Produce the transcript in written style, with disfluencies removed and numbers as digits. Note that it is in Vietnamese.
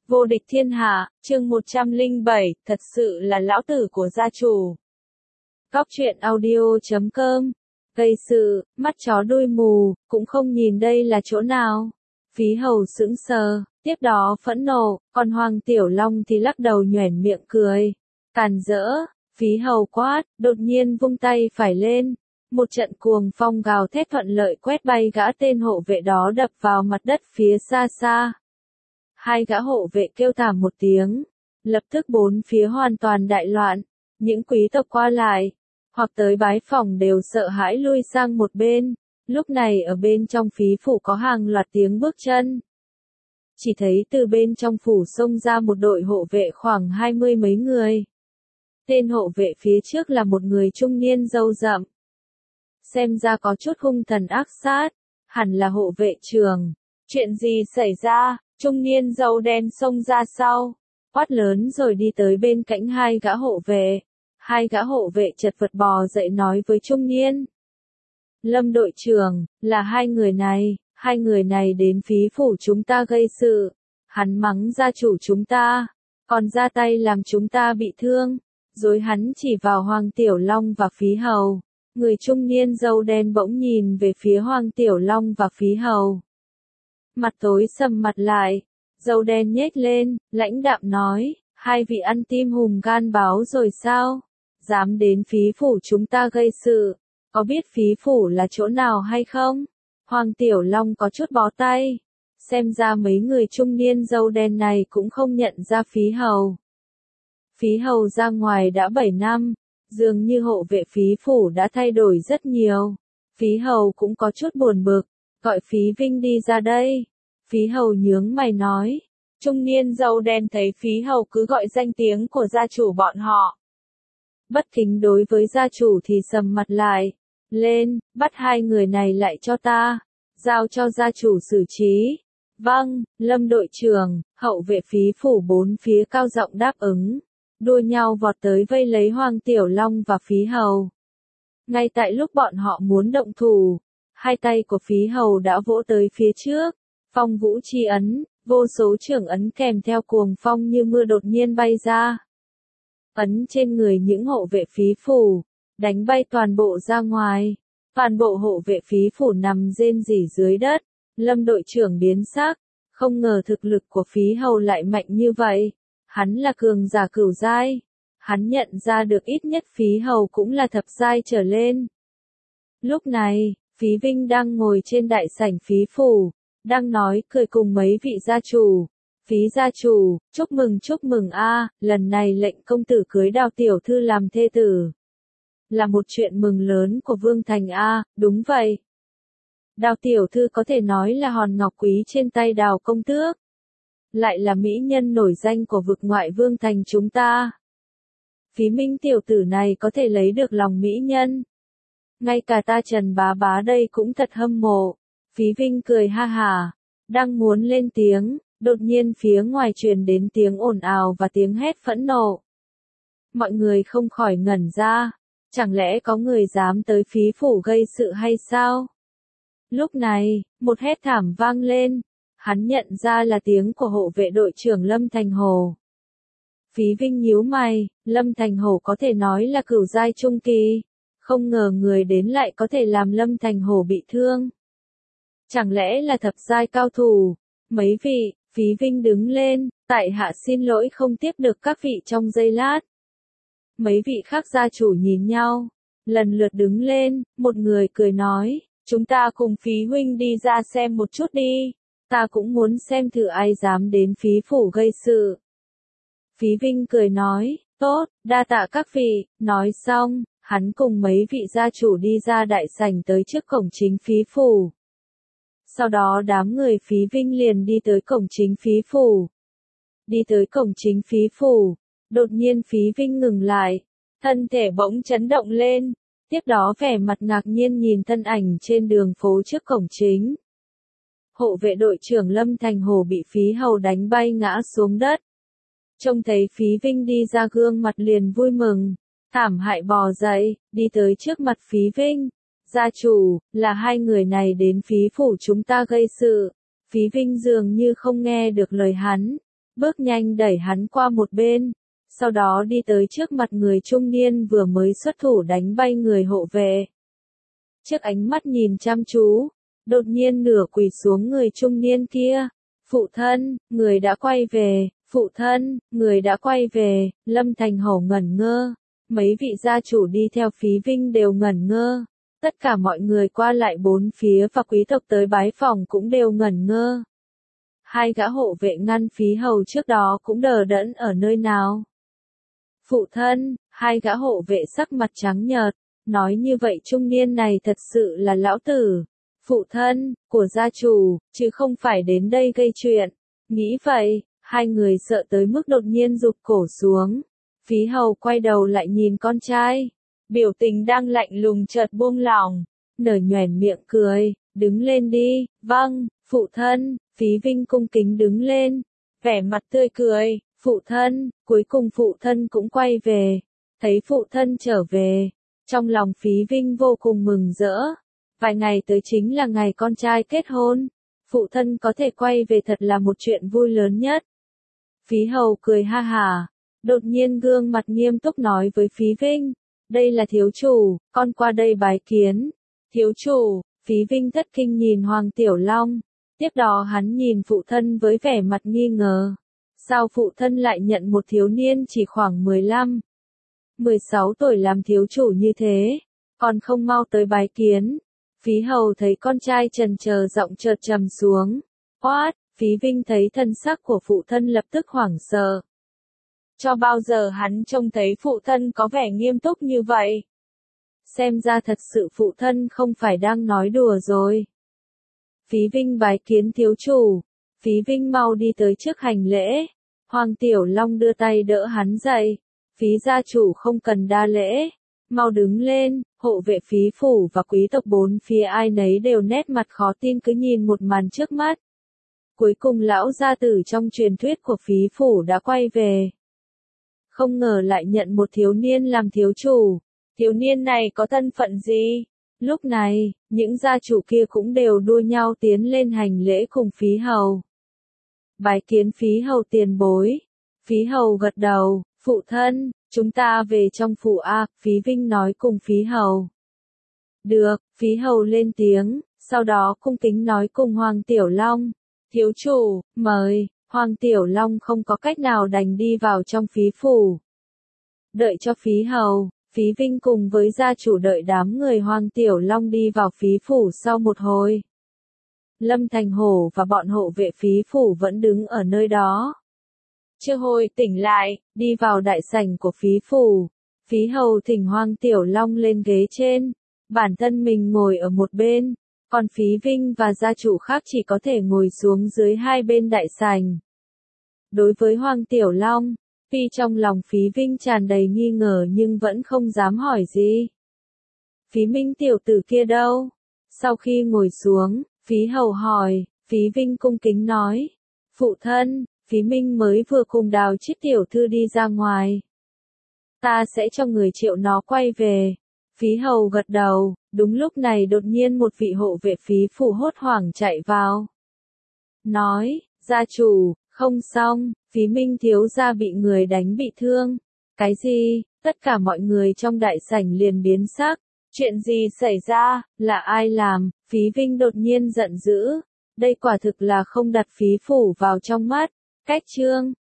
Vô địch thiên hạ, chương 107, thật sự là lão tử của gia chủ. Góc truyện audio.com. Gây sự, mắt chó đuôi mù, cũng không nhìn đây là chỗ nào. Phí Hầu sững sờ, tiếp đó phẫn nộ, còn Hoàng Tiểu Long thì lắc đầu nhoẻn miệng cười. Càn rỡ, Phí Hầu quát, đột nhiên vung tay phải lên. Một trận cuồng phong gào thét thuận lợi quét bay gã tên hộ vệ đó đập vào mặt đất phía xa xa. Hai gã hộ vệ kêu thảm một tiếng, lập tức bốn phía hoàn toàn đại loạn, những quý tộc qua lại, hoặc tới bái phỏng đều sợ hãi lui sang một bên, lúc này ở bên trong phí phủ có hàng loạt tiếng bước chân. Chỉ thấy từ bên trong phủ xông ra một đội hộ vệ khoảng 20 mấy người. Tên hộ vệ phía trước là một người trung niên râu rậm. Xem ra có chút hung thần ác sát, hẳn là hộ vệ trường. Chuyện gì xảy ra? Trung niên râu đen xông ra sau, quát lớn rồi đi tới bên cạnh hai gã hộ vệ. Hai gã hộ vệ chật vật bò dậy nói với trung niên. Lâm đội trưởng, là hai người này đến phí phủ chúng ta gây sự. Hắn mắng gia chủ chúng ta, còn ra tay làm chúng ta bị thương. Rồi hắn chỉ vào Hoàng Tiểu Long và Phí Hầu. Người trung niên râu đen bỗng nhìn về phía Hoàng Tiểu Long và Phí Hầu. Mặt tối sầm mặt lại, râu đen nhếch lên, lãnh đạm nói, hai vị ăn tim hùm gan báo rồi sao? Dám đến phí phủ chúng ta gây sự, có biết phí phủ là chỗ nào hay không? Hoàng Tiểu Long có chút bó tay, xem ra mấy người trung niên râu đen này cũng không nhận ra Phí Hầu. Phí Hầu ra ngoài đã 7 năm, dường như hộ vệ phí phủ đã thay đổi rất nhiều. Phí Hầu cũng có chút buồn bực. Gọi Phí Vinh đi ra đây. Phí Hầu nhướng mày nói. Trung niên râu đen thấy Phí Hầu cứ gọi danh tiếng của gia chủ bọn họ. Bất kính đối với gia chủ thì sầm mặt lại. Lên, bắt hai người này lại cho ta. Giao cho gia chủ xử trí. Vâng, Lâm đội trưởng, hậu vệ phí phủ bốn phía cao giọng đáp ứng. Đua nhau vọt tới vây lấy Hoàng Tiểu Long và Phí Hầu. Ngay tại lúc bọn họ muốn động thủ, hai tay của Phí Hầu đã vỗ tới phía trước, phong vũ chi ấn, vô số trưởng ấn kèm theo cuồng phong như mưa đột nhiên bay ra. Ấn trên người những hộ vệ phí phủ, đánh bay toàn bộ ra ngoài, toàn bộ hộ vệ phí phủ nằm rên rỉ dưới đất. Lâm đội trưởng biến sắc, không ngờ thực lực của Phí Hầu lại mạnh như vậy, hắn là cường giả cửu giai, hắn nhận ra được ít nhất Phí Hầu cũng là thập giai trở lên. Lúc này, Phí Vinh đang ngồi trên đại sảnh phí phủ, đang nói cười cùng mấy vị gia chủ. Phí gia chủ, chúc mừng a, lần này lệnh công tử cưới Đào tiểu thư làm thê tử. Là một chuyện mừng lớn của Vương Thành a, đúng vậy. Đào tiểu thư có thể nói là hòn ngọc quý trên tay Đào công tước. Lại là mỹ nhân nổi danh của vực ngoại Vương Thành chúng ta. Phí Minh tiểu tử này có thể lấy được lòng mỹ nhân. Ngay cả ta Trần bá bá đây cũng thật hâm mộ. Phí Vinh cười ha hả, đang muốn lên tiếng, đột nhiên phía ngoài truyền đến tiếng ồn ào và tiếng hét phẫn nộ. Mọi người không khỏi ngẩn ra, chẳng lẽ có người dám tới phí phủ gây sự hay sao? Lúc này, một hét thảm vang lên, hắn nhận ra là tiếng của hộ vệ đội trưởng Lâm Thành Hồ. Phí Vinh nhíu mày, Lâm Thành Hồ có thể nói là cửu giai trung kỳ. Không ngờ người đến lại có thể làm Lâm Thành Hổ bị thương. Chẳng lẽ là thập giai cao thủ? Mấy vị, Phí Vinh đứng lên, tại hạ xin lỗi không tiếp được các vị trong giây lát. Mấy vị khác gia chủ nhìn nhau, lần lượt đứng lên, một người cười nói, chúng ta cùng Phí huynh đi ra xem một chút đi, ta cũng muốn xem thử ai dám đến phí phủ gây sự. Phí Vinh cười nói, tốt, đa tạ các vị, nói xong. Hắn cùng mấy vị gia chủ đi ra đại sảnh tới trước cổng chính phí phủ. Sau đó đám người Phí Vinh liền đi tới cổng chính phí phủ. Đi tới cổng chính phí phủ, đột nhiên Phí Vinh ngừng lại, thân thể bỗng chấn động lên, tiếp đó vẻ mặt ngạc nhiên nhìn thân ảnh trên đường phố trước cổng chính. Hộ vệ đội trưởng Lâm Thành Hồ bị Phí Hầu đánh bay ngã xuống đất. Trông thấy Phí Vinh đi ra gương mặt liền vui mừng. Thảm hại bò dậy, đi tới trước mặt Phí Vinh. Gia chủ, là hai người này đến phí phủ chúng ta gây sự. Phí Vinh dường như không nghe được lời hắn. bước nhanh đẩy hắn qua một bên, sau đó đi tới trước mặt người trung niên vừa mới xuất thủ đánh bay người hộ vệ. Trước ánh mắt nhìn chăm chú, đột nhiên nửa quỳ xuống người trung niên kia. Phụ thân, người đã quay về, phụ thân, người đã quay về, Lâm Thành Hổ ngẩn ngơ. Mấy vị gia chủ đi theo Phí Vinh đều ngẩn ngơ. Tất cả mọi người qua lại bốn phía và quý tộc tới bái phòng cũng đều ngẩn ngơ. Hai gã hộ vệ ngăn Phí Hầu trước đó cũng đờ đẫn ở nơi nào. Phụ thân, hai gã hộ vệ sắc mặt trắng nhợt, nói như vậy trung niên này thật sự là lão tử, phụ thân, của gia chủ, chứ không phải đến đây gây chuyện. Nghĩ vậy, hai người sợ tới mức đột nhiên rụt cổ xuống. Phí Hầu quay đầu lại nhìn con trai, biểu tình đang lạnh lùng chợt buông lỏng, nở nhoẻn miệng cười, đứng lên đi, vâng, phụ thân. Phí Vinh cung kính đứng lên, vẻ mặt tươi cười, phụ thân, cuối cùng phụ thân cũng quay về, thấy phụ thân trở về, trong lòng Phí Vinh vô cùng mừng rỡ, vài ngày tới chính là ngày con trai kết hôn, phụ thân có thể quay về thật là một chuyện vui lớn nhất. Phí Hầu cười ha hả, đột nhiên gương mặt nghiêm túc nói với Phí Vinh, đây là thiếu chủ, con qua đây bái kiến. Thiếu chủ, Phí Vinh thất kinh nhìn Hoàng Tiểu Long. Tiếp đó hắn nhìn phụ thân với vẻ mặt nghi ngờ. Sao phụ thân lại nhận một thiếu niên chỉ khoảng 15, 16 tuổi làm thiếu chủ như thế, còn không mau tới bái kiến. Phí Hầu thấy con trai chần chờ giọng chợt trầm xuống. Quát, Phí Vinh thấy thân sắc của phụ thân lập tức hoảng sợ. Cho bao giờ hắn trông thấy phụ thân có vẻ nghiêm túc như vậy? Xem ra thật sự phụ thân không phải đang nói đùa rồi. Phí Vinh bái kiến thiếu chủ. Phí Vinh mau đi tới trước hành lễ. Hoàng Tiểu Long đưa tay đỡ hắn dậy. Phí gia chủ không cần đa lễ. Mau đứng lên, hộ vệ Phí phủ và quý tộc bốn phía ai nấy đều nét mặt khó tin cứ nhìn một màn trước mắt. Cuối cùng lão gia tử trong truyền thuyết của Phí phủ đã quay về. Không ngờ lại nhận một thiếu niên làm thiếu chủ. Thiếu niên này có thân phận gì? Lúc này, những gia chủ kia cũng đều đua nhau tiến lên hành lễ cùng Phí Hầu. Bái kiến Phí Hầu tiền bối. Phí Hầu gật đầu, phụ thân, chúng ta về trong phủ A, Phí Vinh nói cùng Phí Hầu. Được, Phí Hầu lên tiếng, sau đó cung kính nói cùng Hoàng Tiểu Long. Thiếu chủ, mời. Hoàng Tiểu Long không có cách nào đành đi vào trong Phí phủ. Đợi cho Phí Hầu, Phí Vinh cùng với gia chủ đợi đám người Hoàng Tiểu Long đi vào Phí phủ sau một hồi. Lâm Thành Hổ và bọn hộ vệ Phí phủ vẫn đứng ở nơi đó. Chưa hồi tỉnh lại, đi vào đại sảnh của Phí phủ. Phí Hầu thỉnh Hoàng Tiểu Long lên ghế trên, bản thân mình ngồi ở một bên, còn Phí Vinh và gia chủ khác chỉ có thể ngồi xuống dưới hai bên đại sảnh. Đối với Hoàng Tiểu Long, tuy trong lòng Phí Vinh tràn đầy nghi ngờ nhưng vẫn không dám hỏi gì. Phí Minh tiểu tử kia đâu? Sau khi ngồi xuống, Phí Hầu hỏi, Phí Vinh cung kính nói. Phụ thân, Phí Minh mới vừa cùng Đào Chiết tiểu thư đi ra ngoài. Ta sẽ cho người triệu nó quay về. Phí Hầu gật đầu, đúng lúc này đột nhiên một vị hộ vệ Phí phủ hốt hoảng chạy vào. Nói, gia chủ, không xong, Phí Minh thiếu gia bị người đánh bị thương. Cái gì? Tất cả mọi người trong đại sảnh liền biến sắc. Chuyện gì xảy ra? Là ai làm? Phí Vinh đột nhiên giận dữ. Đây quả thực là không đặt Phí phủ vào trong mắt. Cách chương